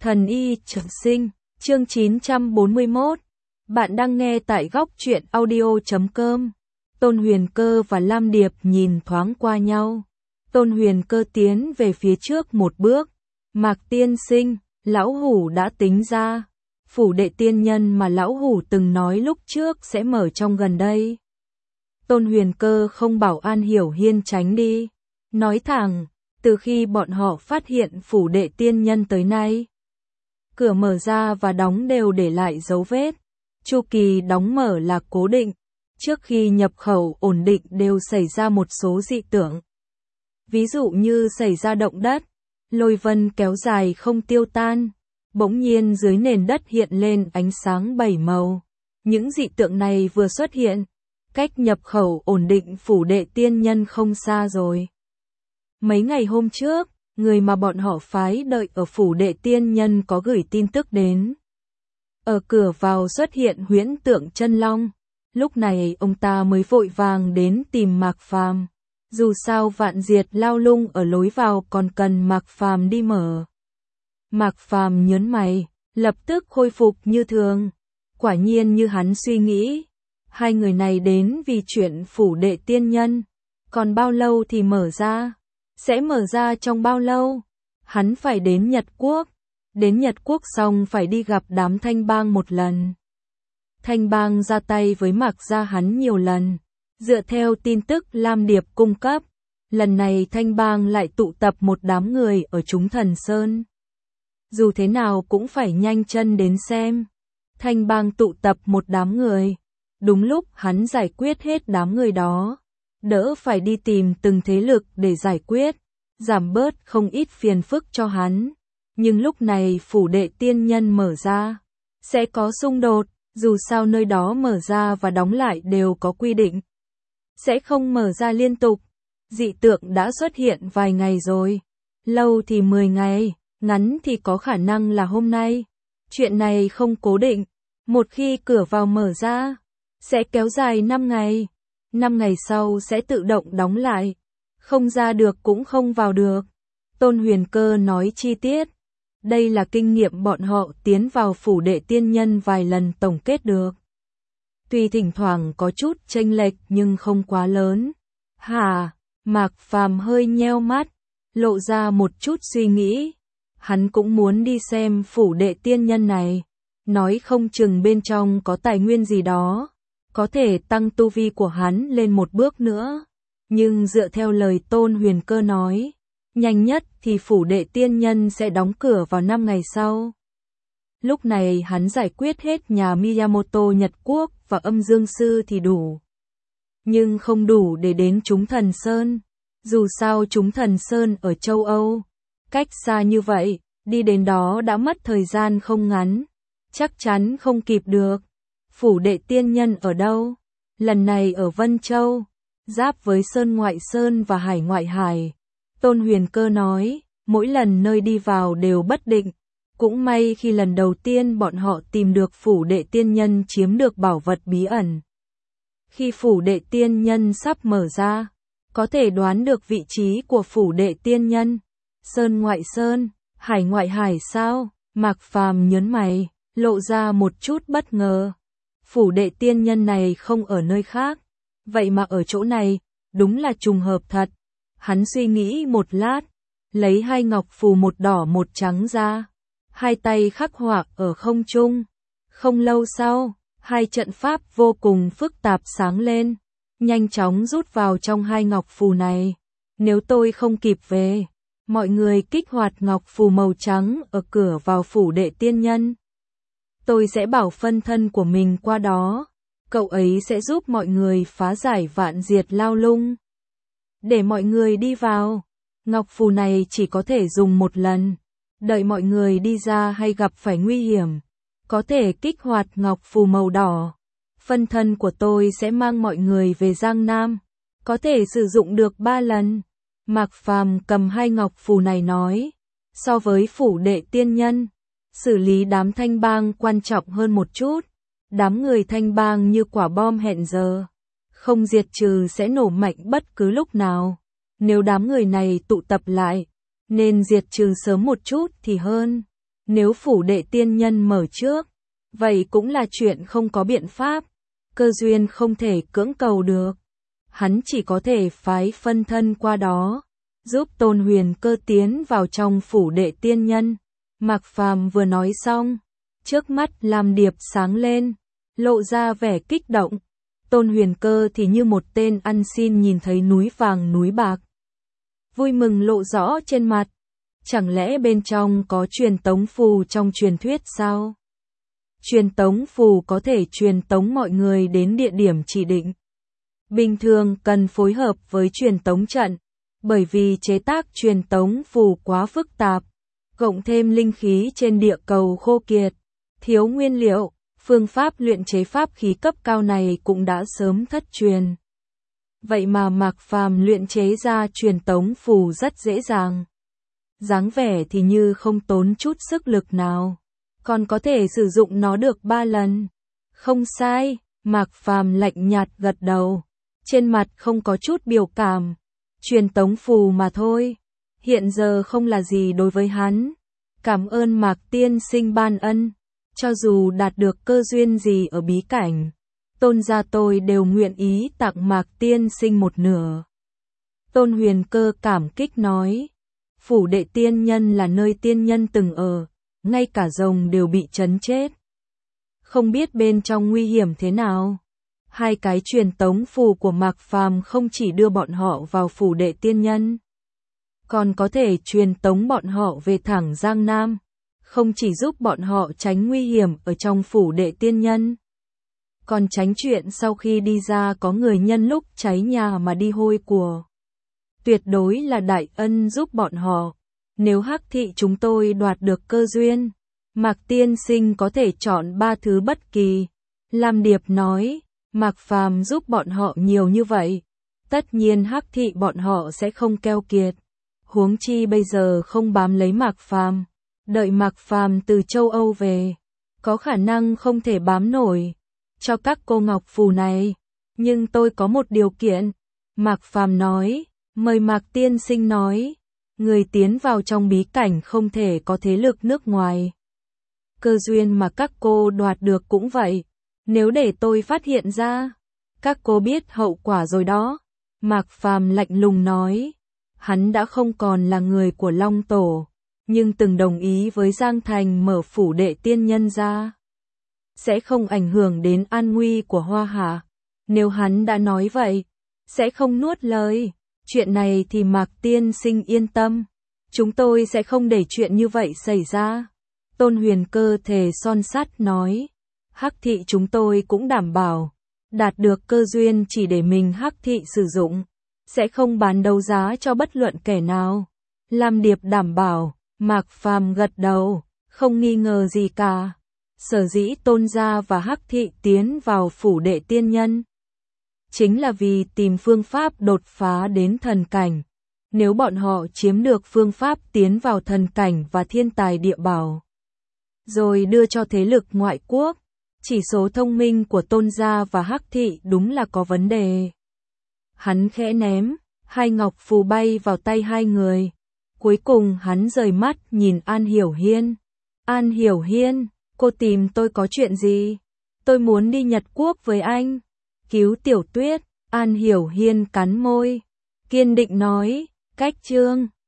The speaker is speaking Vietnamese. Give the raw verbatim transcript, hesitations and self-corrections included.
Thần y trường sinh, chương chín trăm bốn mươi mốt. Bạn đang nghe tại góc truyện audio chấm com. Tôn Huyền Cơ và Lam Điệp nhìn thoáng qua nhau. Tôn Huyền Cơ tiến về phía trước một bước. Mạc tiên sinh, lão hủ đã tính ra. Phủ đệ tiên nhân mà lão hủ từng nói lúc trước sẽ mở trong gần đây. Tôn Huyền Cơ không bảo An Hiểu Hiên tránh đi. Nói thẳng, từ khi bọn họ phát hiện phủ đệ tiên nhân tới nay, cửa mở ra và đóng đều để lại dấu vết. Chu kỳ đóng mở là cố định. Trước khi nhập khẩu ổn định đều xảy ra một số dị tượng. Ví dụ như xảy ra động đất, lôi vân kéo dài không tiêu tan, bỗng nhiên dưới nền đất hiện lên ánh sáng bảy màu. Những dị tượng này vừa xuất hiện, cách nhập khẩu ổn định phủ đệ tiên nhân không xa rồi. Mấy ngày hôm trước, người mà bọn họ phái đợi ở phủ đệ tiên nhân có gửi tin tức đến. Ở cửa vào xuất hiện huyễn tượng chân long. Lúc này ông ta mới vội vàng đến tìm Mạc Phàm. Dù sao vạn diệt lao lung ở lối vào còn cần Mạc Phàm đi mở. Mạc Phàm nhớn mày, lập tức khôi phục như thường. Quả nhiên như hắn suy nghĩ, hai người này đến vì chuyện phủ đệ tiên nhân. Còn bao lâu thì mở ra? Sẽ mở ra trong bao lâu? Hắn phải đến Nhật Quốc. Đến Nhật Quốc xong phải đi gặp đám Thanh Bang một lần. Thanh Bang ra tay với Mạc gia hắn nhiều lần. Dựa theo tin tức Lam Điệp cung cấp, lần này Thanh Bang lại tụ tập một đám người ở Chúng Thần Sơn. Dù thế nào cũng phải nhanh chân đến xem. Thanh Bang tụ tập một đám người. Đúng lúc hắn giải quyết hết đám người đó. Đỡ phải đi tìm từng thế lực để giải quyết, giảm bớt không ít phiền phức cho hắn. Nhưng lúc này phủ đệ tiên nhân mở ra, sẽ có xung đột, dù sao nơi đó mở ra và đóng lại đều có quy định. Sẽ không mở ra liên tục, dị tượng đã xuất hiện vài ngày rồi, lâu thì mười ngày, ngắn thì có khả năng là hôm nay. Chuyện này không cố định, một khi cửa vào mở ra, sẽ kéo dài năm ngày. năm ngày sau sẽ tự động đóng lại, không ra được cũng không vào được. Tôn Huyền Cơ nói chi tiết. Đây là kinh nghiệm bọn họ tiến vào phủ đệ tiên nhân vài lần tổng kết được. Tuy thỉnh thoảng có chút chênh lệch nhưng không quá lớn. Hả? Mạc Phàm hơi nheo mắt, lộ ra một chút suy nghĩ. Hắn cũng muốn đi xem phủ đệ tiên nhân này, nói không chừng bên trong có tài nguyên gì đó, có thể tăng tu vi của hắn lên một bước nữa. Nhưng dựa theo lời Tôn Huyền Cơ nói, nhanh nhất thì phủ đệ tiên nhân sẽ đóng cửa vào năm ngày sau. Lúc này hắn giải quyết hết nhà Miyamoto Nhật Quốc và Âm Dương Sư thì đủ. Nhưng không đủ để đến Chúng Thần Sơn. Dù sao Chúng Thần Sơn ở châu Âu, cách xa như vậy, đi đến đó đã mất thời gian không ngắn. Chắc chắn không kịp được. Phủ đệ tiên nhân ở đâu? Lần này ở Vân Châu, giáp với Sơn Ngoại Sơn và Hải Ngoại Hải. Tôn Huyền Cơ nói, mỗi lần nơi đi vào đều bất định. Cũng may khi lần đầu tiên bọn họ tìm được phủ đệ tiên nhân chiếm được bảo vật bí ẩn. Khi phủ đệ tiên nhân sắp mở ra, có thể đoán được vị trí của phủ đệ tiên nhân. Sơn Ngoại Sơn, Hải Ngoại Hải sao? Mạc Phàm nhớn mày, lộ ra một chút bất ngờ. Phủ đệ tiên nhân này không ở nơi khác, vậy mà ở chỗ này, đúng là trùng hợp thật. Hắn suy nghĩ một lát, lấy hai ngọc phù một đỏ một trắng ra, hai tay khắc họa ở không trung. Không lâu sau, hai trận pháp vô cùng phức tạp sáng lên, nhanh chóng rút vào trong hai ngọc phù này. Nếu tôi không kịp về, mọi người kích hoạt ngọc phù màu trắng ở cửa vào phủ đệ tiên nhân. Tôi sẽ bảo phân thân của mình qua đó, cậu ấy sẽ giúp mọi người phá giải vạn diệt lao lung. Để mọi người đi vào, ngọc phù này chỉ có thể dùng một lần. Đợi mọi người đi ra hay gặp phải nguy hiểm, có thể kích hoạt ngọc phù màu đỏ. Phân thân của tôi sẽ mang mọi người về Giang Nam, có thể sử dụng được ba lần. Mạc Phàm cầm hai ngọc phù này nói, so với phủ đệ tiên nhân, xử lý đám Thanh Bang quan trọng hơn một chút. Đám người Thanh Bang như quả bom hẹn giờ, không diệt trừ sẽ nổ mạnh bất cứ lúc nào. Nếu đám người này tụ tập lại, nên diệt trừ sớm một chút thì hơn. Nếu phủ đệ tiên nhân mở trước, vậy cũng là chuyện không có biện pháp, cơ duyên không thể cưỡng cầu được. Hắn chỉ có thể phái phân thân qua đó, giúp Tôn Huyền Cơ tiến vào trong phủ đệ tiên nhân. Mạc Phàm vừa nói xong, trước mắt Lam Điệp sáng lên, lộ ra vẻ kích động. Tôn Huyền Cơ thì như một tên ăn xin nhìn thấy núi vàng núi bạc. Vui mừng lộ rõ trên mặt. Chẳng lẽ bên trong có truyền tống phù trong truyền thuyết sao? Truyền tống phù có thể truyền tống mọi người đến địa điểm chỉ định. Bình thường cần phối hợp với truyền tống trận, bởi vì chế tác truyền tống phù quá phức tạp, cộng thêm linh khí trên địa cầu khô kiệt, thiếu nguyên liệu, phương pháp luyện chế pháp khí cấp cao này cũng đã sớm thất truyền. Vậy mà Mạc Phàm luyện chế ra truyền tống phù rất dễ dàng. Dáng vẻ thì như không tốn chút sức lực nào, còn có thể sử dụng nó được ba lần. Không sai, Mạc Phàm lạnh nhạt gật đầu, trên mặt không có chút biểu cảm. Truyền tống phù mà thôi, hiện giờ không là gì đối với hắn. Cảm ơn Mạc tiên sinh ban ân, cho dù đạt được cơ duyên gì ở bí cảnh, Tôn gia tôi đều nguyện ý tặng Mạc tiên sinh một nửa. Tôn Huyền Cơ cảm kích nói, phủ đệ tiên nhân là nơi tiên nhân từng ở, ngay cả rồng đều bị trấn chết. Không biết bên trong nguy hiểm thế nào. Hai cái truyền tống phù của Mạc Phàm không chỉ đưa bọn họ vào phủ đệ tiên nhân, còn có thể truyền tống bọn họ về thẳng Giang Nam, không chỉ giúp bọn họ tránh nguy hiểm ở trong phủ đệ tiên nhân, còn tránh chuyện sau khi đi ra có người nhân lúc cháy nhà mà đi hôi của. Tuyệt đối là đại ân giúp bọn họ. Nếu Hắc thị chúng tôi đoạt được cơ duyên, Mạc tiên sinh có thể chọn ba thứ bất kỳ. Lam Điệp nói, Mạc Phàm giúp bọn họ nhiều như vậy, tất nhiên Hắc thị bọn họ sẽ không keo kiệt. Huống chi bây giờ không bám lấy Mạc Phàm, đợi Mạc Phàm từ châu Âu về, có khả năng không thể bám nổi. Cho các cô ngọc phù này, nhưng tôi có một điều kiện. Mạc Phàm nói, mời Mạc tiên sinh nói, người tiến vào trong bí cảnh không thể có thế lực nước ngoài. Cơ duyên mà các cô đoạt được cũng vậy, nếu để tôi phát hiện ra, các cô biết hậu quả rồi đó. Mạc Phàm lạnh lùng nói, hắn đã không còn là người của Long Tổ, nhưng từng đồng ý với Giang Thành mở phủ đệ tiên nhân ra, sẽ không ảnh hưởng đến an nguy của Hoa Hạ. Nếu hắn đã nói vậy, sẽ không nuốt lời. Chuyện này thì Mạc tiên sinh yên tâm, chúng tôi sẽ không để chuyện như vậy xảy ra. Tôn Huyền Cơ thề son sắt nói, Hắc thị chúng tôi cũng đảm bảo, đạt được cơ duyên chỉ để mình Hắc thị sử dụng, sẽ không bán đấu giá cho bất luận kẻ nào. Lam Điệp đảm bảo. Mạc Phàm gật đầu, không nghi ngờ gì cả. Sở dĩ Tôn gia và Hắc thị tiến vào phủ đệ tiên nhân, chính là vì tìm phương pháp đột phá đến thần cảnh. Nếu bọn họ chiếm được phương pháp tiến vào thần cảnh và thiên tài địa bảo, rồi đưa cho thế lực ngoại quốc, chỉ số thông minh của Tôn gia và Hắc thị đúng là có vấn đề. Hắn khẽ ném, hai ngọc phù bay vào tay hai người. Cuối cùng hắn rời mắt nhìn An Hiểu Hiên. An Hiểu Hiên, cô tìm tôi có chuyện gì? Tôi muốn đi Nhật Quốc với anh. Cứu Tiểu Tuyết. An Hiểu Hiên cắn môi, kiên định nói, cách chương.